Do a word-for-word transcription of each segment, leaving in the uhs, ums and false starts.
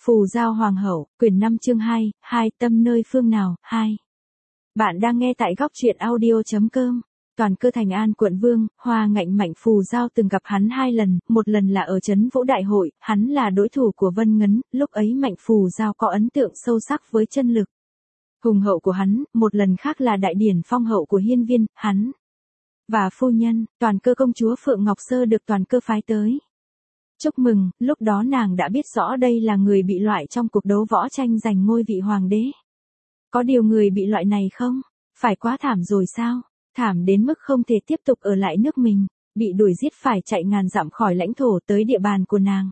Phù Giao Hoàng hậu, quyển năm chương hai, hai tâm nơi phương nào, hai. Bạn đang nghe tại góc truyện audio chấm com. Toàn cơ Thành An quận Vương, Hoa Ngạnh Mạnh Phù Giao từng gặp hắn hai lần, một lần là ở trấn Vũ Đại Hội, hắn là đối thủ của Vân Ngấn, lúc ấy Mạnh Phù Giao có ấn tượng sâu sắc với chân lực hùng hậu của hắn, một lần khác là đại điển phong hậu của hiên viên, hắn và phu nhân, toàn cơ công chúa Phượng Ngọc Sơ được toàn cơ phái tới. Chúc mừng, lúc đó nàng đã biết rõ đây là người bị loại trong cuộc đấu võ tranh giành ngôi vị hoàng đế. Có điều người bị loại này không? Phải quá thảm rồi sao? Thảm đến mức không thể tiếp tục ở lại nước mình, bị đuổi giết phải chạy ngàn dặm khỏi lãnh thổ tới địa bàn của nàng.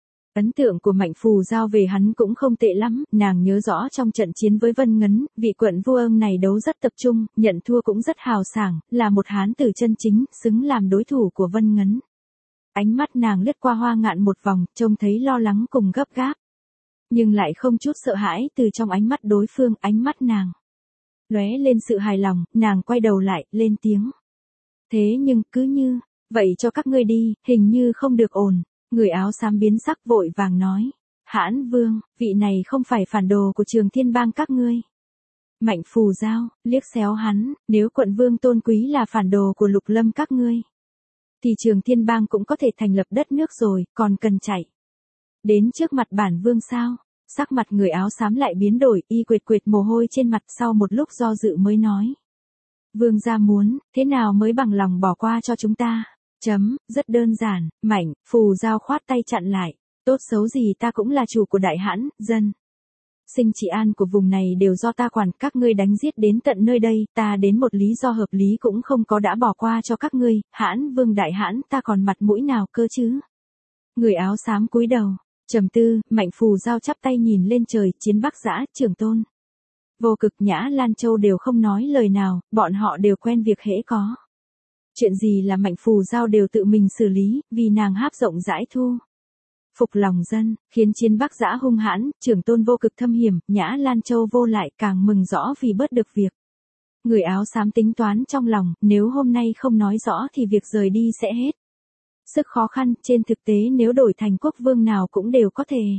Ấn tượng của Mạnh Phù Giao về hắn cũng không tệ lắm, nàng nhớ rõ trong trận chiến với Vân Ngấn, vị quận vua ông này đấu rất tập trung, nhận thua cũng rất hào sảng, là một hán tử chân chính, xứng làm đối thủ của Vân Ngấn. Ánh mắt nàng lướt qua Hoa Ngạn một vòng, trông thấy lo lắng cùng gấp gáp. Nhưng lại không chút sợ hãi từ trong ánh mắt đối phương, ánh mắt nàng lóe lên sự hài lòng, nàng quay đầu lại, lên tiếng. Thế nhưng, cứ như, vậy cho các ngươi đi, hình như không được ổn. Người áo xám biến sắc vội vàng nói. Hãn Vương, vị này không phải phản đồ của Trường Thiên Bang các ngươi. Mạnh Phù Giao, liếc xéo hắn, nếu quận Vương tôn quý là phản đồ của Lục Lâm các ngươi, thì Trường Thiên Bang cũng có thể thành lập đất nước rồi, còn cần chạy đến trước mặt bản vương sao? Sắc mặt người áo xám lại biến đổi, y quệt quệt mồ hôi trên mặt, sau một lúc do dự mới nói. Vương gia muốn, thế nào mới bằng lòng bỏ qua cho chúng ta? Chấm, rất đơn giản, Mạnh, Phù Giao khoát tay chặn lại. Tốt xấu gì ta cũng là chủ của đại hãn, dân sinh trị an của vùng này đều do ta quản, các ngươi đánh giết đến tận nơi đây, ta đến một lý do hợp lý cũng không có đã bỏ qua cho các ngươi, hãn vương đại hãn ta còn mặt mũi nào cơ chứ? Người áo xám cúi đầu, trầm tư, Mạnh Phù Giao chắp tay nhìn lên trời, Chiến Bắc Giã, Trường Tôn, Vô Cực, Nhã Lan Châu đều không nói lời nào, bọn họ đều quen việc hễ có chuyện gì là Mạnh Phù Giao đều tự mình xử lý, vì nàng háp rộng rãi thu phục lòng dân, khiến Chiến Bắc Giã hung hãn, Trường Tôn Vô Cực thâm hiểm, Nhã Lan Châu vô lại, càng mừng rõ vì bớt được việc. Người áo xám tính toán trong lòng, nếu hôm nay không nói rõ thì việc rời đi sẽ hết sức khó khăn, trên thực tế nếu đổi thành quốc vương nào cũng đều có thể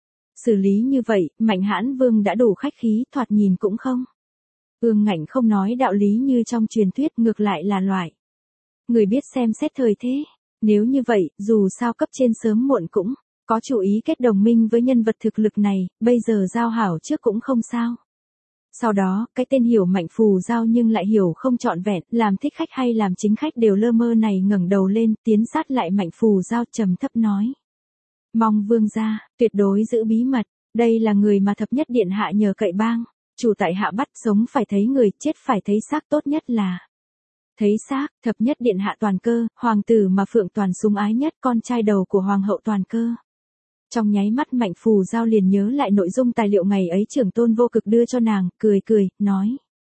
xử lý như vậy, Mạnh Hãn Vương đã đủ khách khí, thoạt nhìn cũng không ương ngạnh không nói đạo lý như trong truyền thuyết, ngược lại là loại người biết xem xét thời thế. Nếu như vậy, dù sao cấp trên sớm muộn cũng có chủ ý kết đồng minh với nhân vật thực lực này, bây giờ giao hảo trước cũng không sao. Sau đó, cái tên hiểu Mạnh Phù Giao nhưng lại hiểu không trọn vẹn, làm thích khách hay làm chính khách đều lơ mơ này ngẩng đầu lên, tiến sát lại Mạnh Phù Giao, trầm thấp nói. Mong vương gia, tuyệt đối giữ bí mật, đây là người mà thập nhất điện hạ nhờ cậy bang, chủ tại hạ bắt sống phải thấy người, chết phải thấy xác, tốt nhất là thấy xác. Thập nhất điện hạ Toàn Cơ, hoàng tử mà Phượng Toàn sủng ái nhất, con trai đầu của hoàng hậu Toàn Cơ. Trong nháy mắt Mạnh Phù Giao liền nhớ lại nội dung tài liệu ngày ấy Trường Tôn Vô Cực đưa cho nàng, cười cười, nói.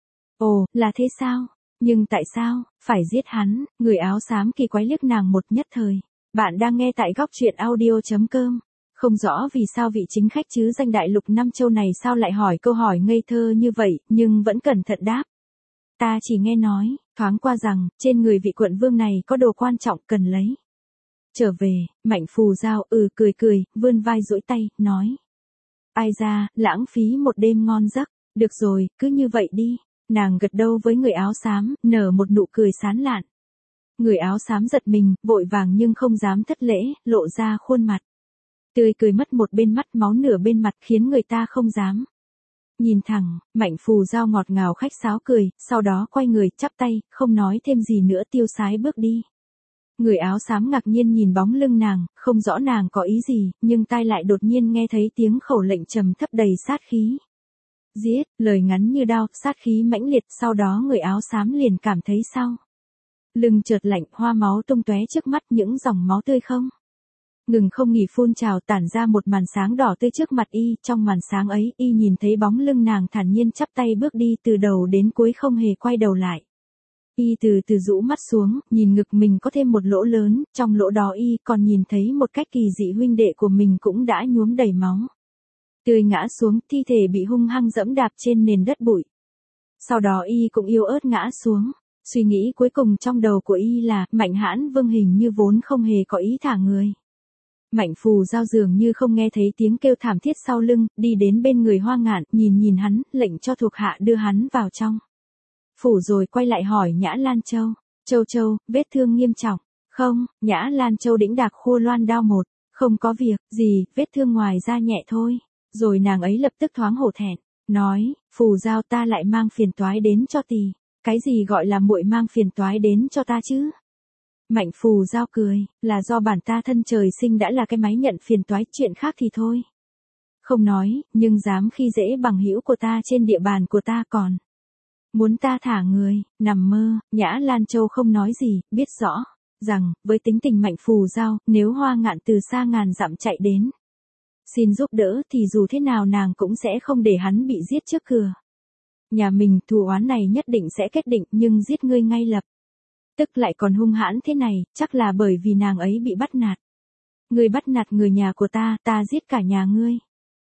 Ồ, là thế sao? Nhưng tại sao, phải giết hắn? Người áo xám kỳ quái liếc nàng một nhất thời. Bạn đang nghe tại góc truyện audio chấm com. Không rõ vì sao vị chính khách chứ danh đại lục năm châu này sao lại hỏi câu hỏi ngây thơ như vậy, nhưng vẫn cẩn thận đáp. Ta chỉ nghe nói, thoáng qua rằng, trên người vị quận vương này có đồ quan trọng cần lấy trở về. Mạnh Phù Giao, ừ cười cười, vươn vai duỗi tay, nói. Ai ra, lãng phí một đêm ngon giấc, được rồi, cứ như vậy đi. Nàng gật đầu với người áo xám, nở một nụ cười sán lạn. Người áo xám giật mình, vội vàng nhưng không dám thất lễ, lộ ra khuôn mặt tươi cười, mất một bên mắt, máu nửa bên mặt, khiến người ta không dám nhìn thẳng. Mạnh Phù Giao ngọt ngào khách sáo cười, sau đó quay người, chắp tay, không nói thêm gì nữa, tiêu sái bước đi. Người áo xám ngạc nhiên nhìn bóng lưng nàng, không rõ nàng có ý gì, nhưng tai lại đột nhiên nghe thấy tiếng khẩu lệnh trầm thấp đầy sát khí. Giết, lời ngắn như đao, sát khí mãnh liệt, sau đó người áo xám liền cảm thấy sau lưng chợt lạnh, hoa máu tung tóe trước mắt, những dòng máu tươi không ngừng không nghỉ phun trào, tản ra một màn sáng đỏ tươi trước mặt y, trong màn sáng ấy, y nhìn thấy bóng lưng nàng thản nhiên chắp tay bước đi, từ đầu đến cuối không hề quay đầu lại. Y từ từ rũ mắt xuống, nhìn ngực mình có thêm một lỗ lớn, trong lỗ đó y còn nhìn thấy một cách kỳ dị huynh đệ của mình cũng đã nhuốm đầy máu tươi ngã xuống, thi thể bị hung hăng dẫm đạp trên nền đất bụi. Sau đó y cũng yếu ớt ngã xuống. Suy nghĩ cuối cùng trong đầu của y là, Mạnh Hãn Vương hình như vốn không hề có ý thả người. Mạnh Phù Giao dường như không nghe thấy tiếng kêu thảm thiết sau lưng, đi đến bên người Hoa Ngạn, nhìn nhìn hắn, lệnh cho thuộc hạ đưa hắn vào trong phủ rồi quay lại hỏi Nhã Lan Châu. Châu Châu, vết thương nghiêm trọng. Không, Nhã Lan Châu đĩnh đạc khua loan đao một. Không có việc gì, vết thương ngoài da nhẹ thôi. Rồi nàng ấy lập tức thoáng hổ thẹn, nói, Phù Giao ta lại mang phiền toái đến cho tì. Cái gì gọi là muội mang phiền toái đến cho ta chứ? Mạnh Phù Giao cười, là do bản ta thân trời sinh đã là cái máy nhận phiền toái, chuyện khác thì thôi. Không nói, nhưng dám khi dễ bằng hữu của ta trên địa bàn của ta còn. Muốn ta thả người, nằm mơ. Nhã Lan Châu không nói gì, biết rõ rằng, với tính tình Mạnh Phù Giao, nếu Hoa Ngạn từ xa ngàn dặm chạy đến xin giúp đỡ thì dù thế nào nàng cũng sẽ không để hắn bị giết trước cửa. Nhà mình thù oán này nhất định sẽ kết định, nhưng giết ngươi ngay lập tức lại còn hung hãn thế này, chắc là bởi vì nàng ấy bị bắt nạt. Ngươi bắt nạt người nhà của ta, ta giết cả nhà ngươi.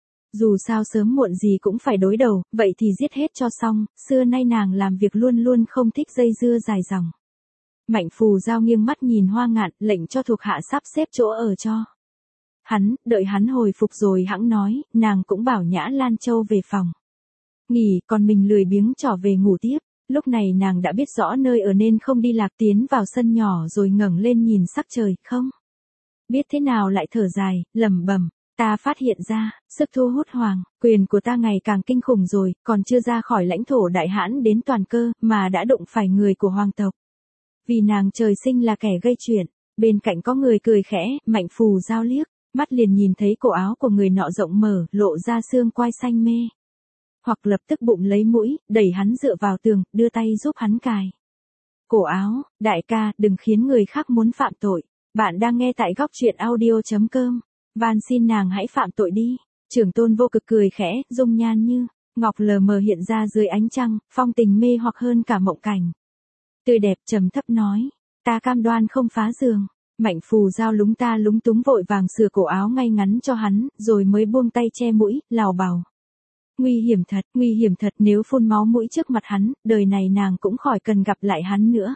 Dù sao sớm muộn gì cũng phải đối đầu, vậy thì giết hết cho xong, xưa nay nàng làm việc luôn luôn không thích dây dưa dài dòng. Mạnh Phù Giao nghiêng mắt nhìn Hoa Ngạn, lệnh cho thuộc hạ sắp xếp chỗ ở cho hắn, đợi hắn hồi phục rồi hẵng nói, nàng cũng bảo Nhã Lan Châu về phòng nghỉ, còn mình lười biếng trỏ về ngủ tiếp. Lúc này nàng đã biết rõ nơi ở nên không đi lạc, tiến vào sân nhỏ rồi ngẩng lên nhìn sắc trời, không biết thế nào lại thở dài, lẩm bẩm, ta phát hiện ra, sức thu hút hoàng quyền của ta ngày càng kinh khủng rồi, còn chưa ra khỏi lãnh thổ đại hãn đến toàn cơ, mà đã đụng phải người của hoàng tộc. Vì nàng trời sinh là kẻ gây chuyện. Bên cạnh có người cười khẽ, Mạnh Phù Giao liếc mắt liền nhìn thấy cổ áo của người nọ rộng mở, lộ ra xương quai xanh mê hoặc, lập tức bụng lấy mũi, đẩy hắn dựa vào tường, đưa tay giúp hắn cài cổ áo. Đại ca, đừng khiến người khác muốn phạm tội. Bạn đang nghe tại góc truyện audio chấm com. Van xin nàng hãy phạm tội đi. Trưởng Tôn Vô Cực cười khẽ, dung nhan như ngọc lờ mờ hiện ra dưới ánh trăng, phong tình mê hoặc hơn cả mộng cảnh. Tươi đẹp trầm thấp nói, ta cam đoan không phá giường. Mạnh Phù Giao lúng ta lúng túng vội vàng sửa cổ áo ngay ngắn cho hắn, rồi mới buông tay che mũi, lào bào. Nguy hiểm thật, nguy hiểm thật, nếu phun máu mũi trước mặt hắn, đời này nàng cũng khỏi cần gặp lại hắn nữa.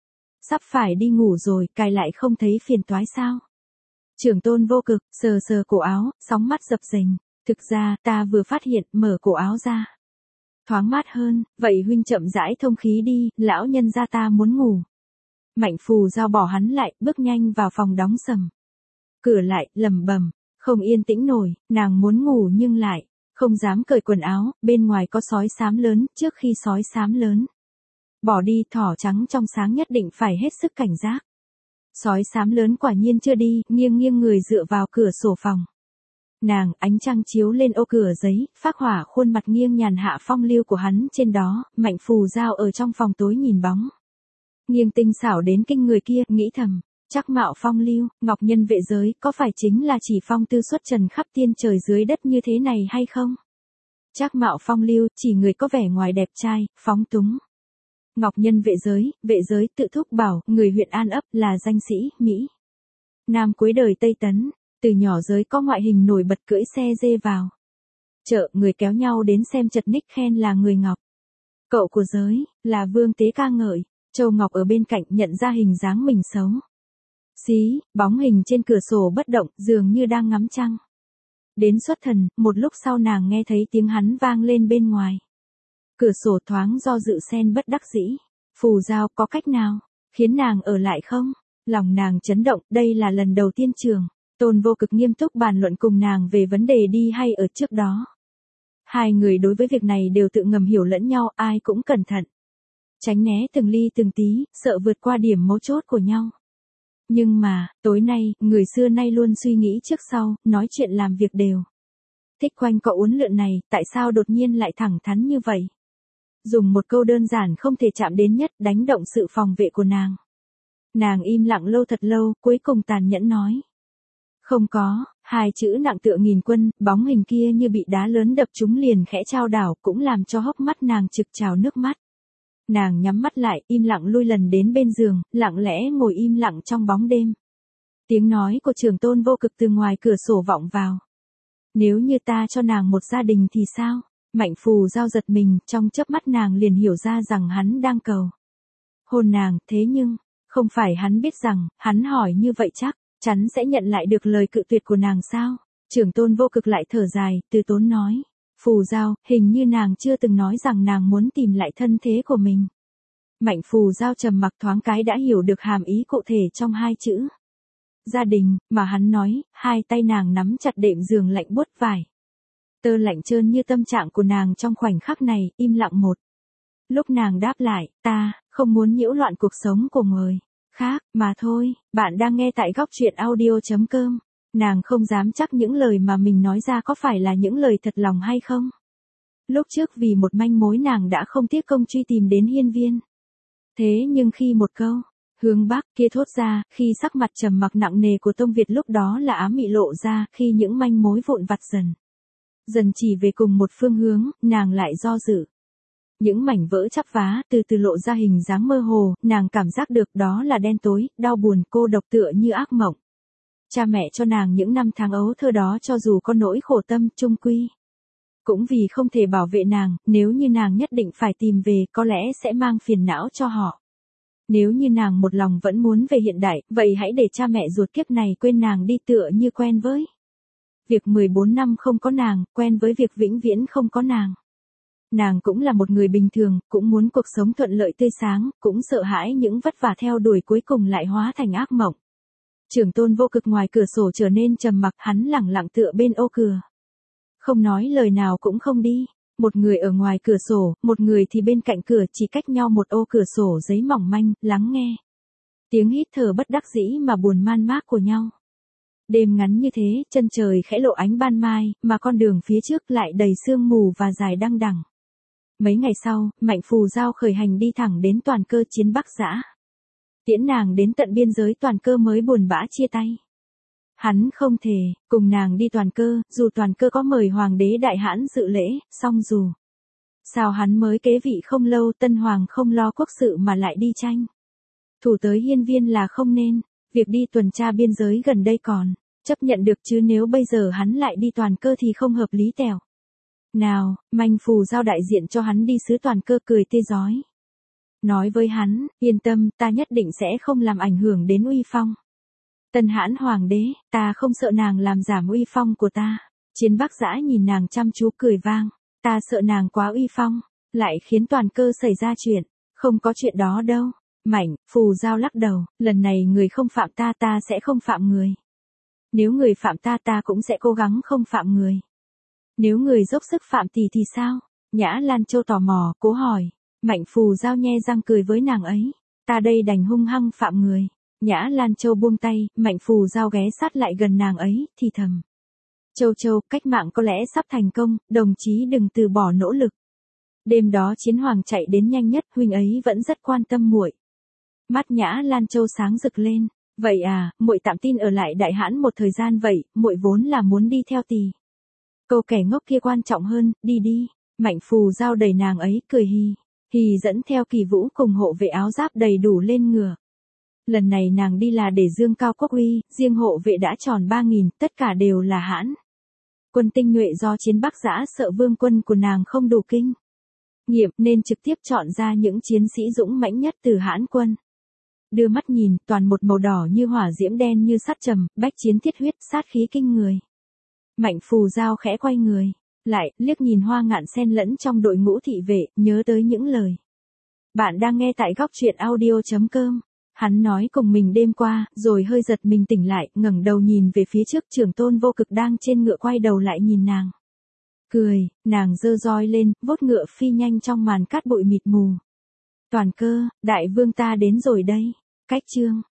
Sắp phải đi ngủ rồi, cài lại không thấy phiền toái sao? Trưởng Tôn Vô Cực, sờ sờ cổ áo, sóng mắt dập dềnh. Thực ra, ta vừa phát hiện, mở cổ áo ra thoáng mát hơn, vậy huynh chậm rãi thông khí đi, lão nhân gia ta muốn ngủ. Mạnh Phù Giao bỏ hắn lại, bước nhanh vào phòng đóng sầm cửa lại, lẩm bẩm, không yên tĩnh nổi, nàng muốn ngủ nhưng lại không dám cởi quần áo, bên ngoài có sói xám lớn, trước khi sói xám lớn bỏ đi, thỏ trắng trong sáng nhất định phải hết sức cảnh giác. Sói xám lớn quả nhiên chưa đi, nghiêng nghiêng người dựa vào cửa sổ phòng nàng, ánh trăng chiếu lên ô cửa giấy, phác hỏa khuôn mặt nghiêng nhàn hạ phong lưu của hắn trên đó. Mạnh Phù Giao ở trong phòng tối nhìn bóng nghiêng tinh xảo đến kinh người kia, nghĩ thầm, chắc mạo phong lưu, ngọc nhân vệ giới, có phải chính là chỉ phong tư xuất trần khắp tiên trời dưới đất như thế này hay không? Chắc mạo phong lưu, chỉ người có vẻ ngoài đẹp trai, phóng túng. Ngọc nhân vệ giới, vệ giới tự thúc bảo, người huyện An Ấp, là danh sĩ, Mỹ Nam cuối đời Tây Tấn, từ nhỏ giới có ngoại hình nổi bật, cưỡi xe dê vào chợ, người kéo nhau đến xem chật ních khen là người Ngọc. Cậu của giới, là Vương Tế ca ngợi. Châu Ngọc ở bên cạnh nhận ra hình dáng mình xấu xí, bóng hình trên cửa sổ bất động, dường như đang ngắm trăng. Đến xuất thần, một lúc sau nàng nghe thấy tiếng hắn vang lên bên ngoài cửa sổ, thoáng do dự xen bất đắc dĩ. Phù Giao, có cách nào khiến nàng ở lại không? Lòng nàng chấn động, đây là lần đầu tiên Trưởng Tôn Vô Cực nghiêm túc bàn luận cùng nàng về vấn đề đi hay ở. Trước đó hai người đối với việc này đều tự ngầm hiểu lẫn nhau, ai cũng cẩn thận tránh né từng ly từng tí, sợ vượt qua điểm mấu chốt của nhau. Nhưng mà, tối nay, người xưa nay luôn suy nghĩ trước sau, nói chuyện làm việc đều thích quanh co uốn lượn này, tại sao đột nhiên lại thẳng thắn như vậy? Dùng một câu đơn giản không thể chạm đến nhất, đánh động sự phòng vệ của nàng. Nàng im lặng lâu thật lâu, cuối cùng tàn nhẫn nói. Không có, hai chữ nặng tựa nghìn quân, bóng hình kia như bị đá lớn đập trúng liền khẽ trao đảo, cũng làm cho hốc mắt nàng trực trào nước mắt. Nàng nhắm mắt lại, im lặng lui lần đến bên giường, lặng lẽ ngồi im lặng trong bóng đêm. Tiếng nói của Trưởng Tôn Vô Cực từ ngoài cửa sổ vọng vào. Nếu như ta cho nàng một gia đình thì sao? Mạnh Phù Giao giật mình, trong chớp mắt nàng liền hiểu ra rằng hắn đang cầu hôn nàng, thế nhưng, không phải hắn biết rằng, hắn hỏi như vậy chắc chắn sẽ nhận lại được lời cự tuyệt của nàng sao? Trưởng tôn Vô Cực lại thở dài, từ tốn nói. Phù Giao, hình như nàng chưa từng nói rằng nàng muốn tìm lại thân thế của mình. Mạnh Phù Giao trầm mặc thoáng cái đã hiểu được hàm ý cụ thể trong hai chữ. Gia đình, mà hắn nói, hai tay nàng nắm chặt đệm giường lạnh buốt vải. Tơ lạnh trơn như tâm trạng của nàng trong khoảnh khắc này, im lặng một. Lúc nàng đáp lại, ta, không muốn nhiễu loạn cuộc sống của người khác, mà thôi, bạn đang nghe tại góc truyện audio.com. Nàng không dám chắc những lời mà mình nói ra có phải là những lời thật lòng hay không. Lúc trước vì một manh mối nàng đã không tiếc công truy tìm đến hiên viên. Thế nhưng khi một câu, hướng bắc kia thốt ra, khi sắc mặt trầm mặc nặng nề của Tông Việt lúc đó là ám mị lộ ra, khi những manh mối vụn vặt dần. Dần chỉ về cùng một phương hướng, nàng lại do dự. Những mảnh vỡ chắp vá từ từ lộ ra hình dáng mơ hồ, nàng cảm giác được đó là đen tối, đau buồn, cô độc tựa như ác mộng. Cha mẹ cho nàng những năm tháng ấu thơ đó cho dù có nỗi khổ tâm chung quy. Cũng vì không thể bảo vệ nàng, nếu như nàng nhất định phải tìm về có lẽ sẽ mang phiền não cho họ. Nếu như nàng một lòng vẫn muốn về hiện đại, vậy hãy để cha mẹ ruột kiếp này quên nàng đi tựa như quen với việc mười bốn năm không có nàng, quen với việc vĩnh viễn không có nàng. Nàng cũng là một người bình thường, cũng muốn cuộc sống thuận lợi tươi sáng, cũng sợ hãi những vất vả theo đuổi cuối cùng lại hóa thành ác mộng. Trưởng tôn Vô Cực ngoài cửa sổ trở nên trầm mặc, hắn lẳng lặng tựa bên ô cửa. Không nói lời nào cũng không đi. Một người ở ngoài cửa sổ, một người thì bên cạnh cửa, chỉ cách nhau một ô cửa sổ giấy mỏng manh, lắng nghe. Tiếng hít thở bất đắc dĩ mà buồn man mác của nhau. Đêm ngắn như thế, chân trời khẽ lộ ánh ban mai, mà con đường phía trước lại đầy sương mù và dài đăng đẳng. Mấy ngày sau, Mạnh Phù Giao khởi hành đi thẳng đến Toàn Cơ chiến Bắc Dã. Tiễn nàng đến tận biên giới Toàn Cơ mới buồn bã chia tay. Hắn không thể cùng nàng đi Toàn Cơ, dù Toàn Cơ có mời hoàng đế đại hãn dự lễ, song dù sao hắn mới kế vị không lâu, tân hoàng không lo quốc sự mà lại đi tranh thủ tới hiên viên là không nên. Việc đi tuần tra biên giới gần đây còn chấp nhận được, chứ nếu bây giờ hắn lại đi Toàn Cơ thì không hợp lý tẹo. Nào, Mạnh Phù Giao đại diện cho hắn đi xứ Toàn Cơ cười tê rói. Nói với hắn, yên tâm, ta nhất định sẽ không làm ảnh hưởng đến uy phong. Tân hãn hoàng đế, ta không sợ nàng làm giảm uy phong của ta. Chiến Bắc Dã nhìn nàng chăm chú cười vang, ta sợ nàng quá uy phong, lại khiến Toàn Cơ xảy ra chuyện. Không có chuyện đó đâu. Mạnh Phù Giao lắc đầu, lần này người không phạm ta, ta sẽ không phạm người. Nếu người phạm ta, ta cũng sẽ cố gắng không phạm người. Nếu người dốc sức phạm thì thì sao? Nhã Lan Châu tò mò, cố hỏi. Mạnh Phù Giao nhe răng cười với nàng ấy. Ta đây đành hung hăng phạm người. Nhã Lan Châu buông tay, Mạnh Phù Giao ghé sát lại gần nàng ấy, thì thầm. Châu Châu, cách mạng có lẽ sắp thành công, đồng chí đừng từ bỏ nỗ lực. Đêm đó Chiến Hoàng chạy đến nhanh nhất, huynh ấy vẫn rất quan tâm muội. Mắt Nhã Lan Châu sáng rực lên. Vậy à, muội tạm tin ở lại đại hãn một thời gian vậy, muội vốn là muốn đi theo tỳ. Câu kẻ ngốc kia quan trọng hơn, đi đi. Mạnh Phù Giao đẩy nàng ấy, cười hì. Hì dẫn theo Kỳ Vũ cùng hộ vệ áo giáp đầy đủ lên ngựa. Lần này nàng đi là để dương cao quốc uy, riêng hộ vệ đã tròn ba nghìn, tất cả đều là hãn quân tinh nhuệ, do Chiến Bắc Dã sợ vương quân của nàng không đủ kinh nghiệm nên trực tiếp chọn ra những chiến sĩ dũng mãnh nhất từ hãn quân. Đưa mắt nhìn, toàn một màu đỏ như hỏa diễm, đen như sắt trầm, bách chiến thiết huyết, sát khí kinh người. Mạnh Phù Giao khẽ quay người lại, liếc nhìn Hoa Ngạn xen lẫn trong đội ngũ thị vệ, nhớ tới những lời bạn đang nghe tại góc truyện audio.com. Hắn nói cùng mình đêm qua, rồi hơi giật mình tỉnh lại, ngẩng đầu nhìn về phía trước, Trưởng tôn Vô Cực đang trên ngựa quay đầu lại nhìn nàng. Cười, nàng giơ roi lên, vốt ngựa phi nhanh trong màn cát bụi mịt mù. Toàn Cơ, đại vương ta đến rồi đây. Cách chương